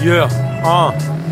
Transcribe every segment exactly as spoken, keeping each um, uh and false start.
Yeah, ah.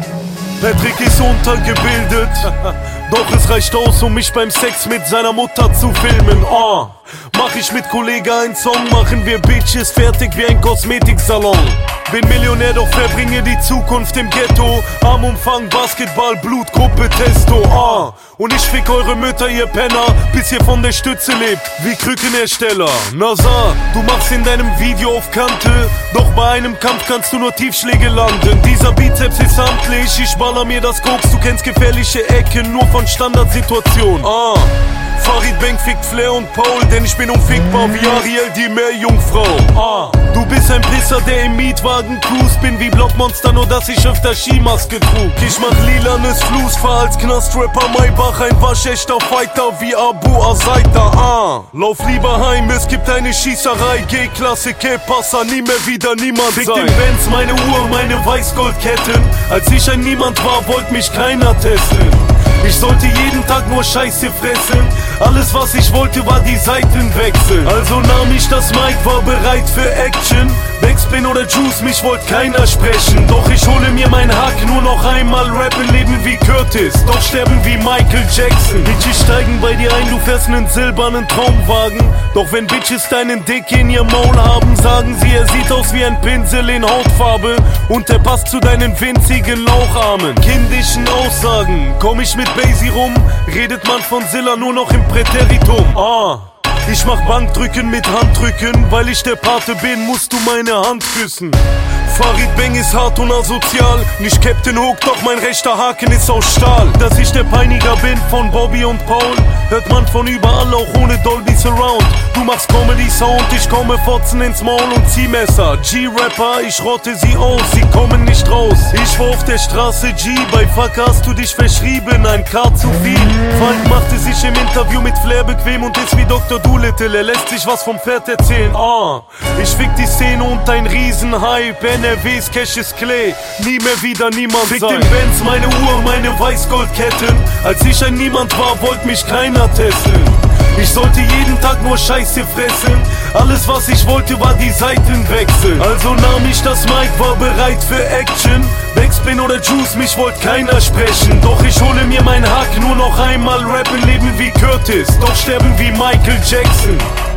Patrick ist untergebildet, doch es reicht aus, um mich beim Sex mit seiner Mutter zu filmen. Ah. Mach ich mit Kollege einen Song, machen wir Bitches fertig wie ein Kosmetiksalon. Bin Millionär, doch verbringe die Zukunft im Ghetto. Armumfang, Basketball, Blutgruppe, Testo. Ah. Und ich fick eure Mütter, ihr Penner, bis ihr von der Stütze lebt, wie Krückenhersteller. Nazar, du machst in deinem Video auf Kante, doch bei einem Kampf kannst du nur Tiefschläge landen. Dieser Bizeps ist amtlich, ich baller mir das Koks. Du kennst gefährliche Ecken, nur von Standardsituationen. Ah. Farid Bang fickt Flair und Paul, denn ich bin unfickbar wie Ariel, die Meerjungfrau. Ah. Du bist ein Pisser, der im Mietwagen cruist. Bin wie Blockmonster, nur dass ich öfter Skimaske trug. Ich mach lilanes Fluss, fahr als Knastrapper Maybach. Ein waschechter Fighter wie Abu Azaita. Ah. Lauf lieber heim, es gibt eine Schießerei. G-Klasse, Que-Passa, nie mehr wieder niemand sein. Fick den Benz, meine Uhr, meine Weißgoldketten. Als ich ein Niemand war, wollte mich keiner testen. Ich sollte jeden Tag nur Scheiße fressen. Alles was ich wollte war die Seiten wechseln. Also nahm ich das Mic, war bereit für Action. Backspin oder Juice, mich wollte keiner sprechen. Doch ich hole mir mein Hack, nur noch einmal rappen. Leben wie Curtis, doch sterben wie Michael Jackson. Bitches steigen bei dir ein, du fährst nen silbernen Traumwagen. Doch wenn Bitches deinen Dick in ihr Maul haben, sagen sie, er sieht aus wie ein Pinsel in Hautfarbe. Und er passt zu deinen winzigen Laucharmen. Kindischen Aussagen, komm ich mit Basie rum, redet man von Silla nur noch im Präteritum. Ah. Ich mach Bankdrücken mit Handrücken, weil ich der Pate bin, musst du meine Hand küssen. Farid Bang ist hart und asozial, nicht Captain Hook, doch mein rechter Haken ist aus Stahl. Dass ich der Peiniger bin von Bobby und Paul, hört man von überall, auch ohne Dolby Surround. Du machst Comedy Sound, ich komme Fotzen ins Maul und zieh Messer. G-Rapper, ich rotte sie aus, sie kommen nicht raus. Ich war auf der Straße G, bei Fuck hast du dich verschrieben, ein K zu viel. Falk machte sich im Interview mit Flair bequem und ist wie Doktor Doolittle, er lässt sich was vom Pferd erzählen. Ah, ich fick die Szene und ein Riesenhype, N R Ws Cash ist Klee, nie mehr wieder niemand sein. Fick den Benz, meine Uhr, meine Weißgoldketten. Als ich ein Niemand war, wollte mich keiner testen. Ich sollte jeden Tag nur Scheiße fressen. Alles was ich wollte war die Seiten wechseln. Also nahm ich das Mic, war bereit für Action. Backspin oder Juice, mich wollte keiner sprechen. Doch ich hole mir mein Hack, nur noch einmal rappen. Leben wie Curtis, doch sterben wie Michael Jackson.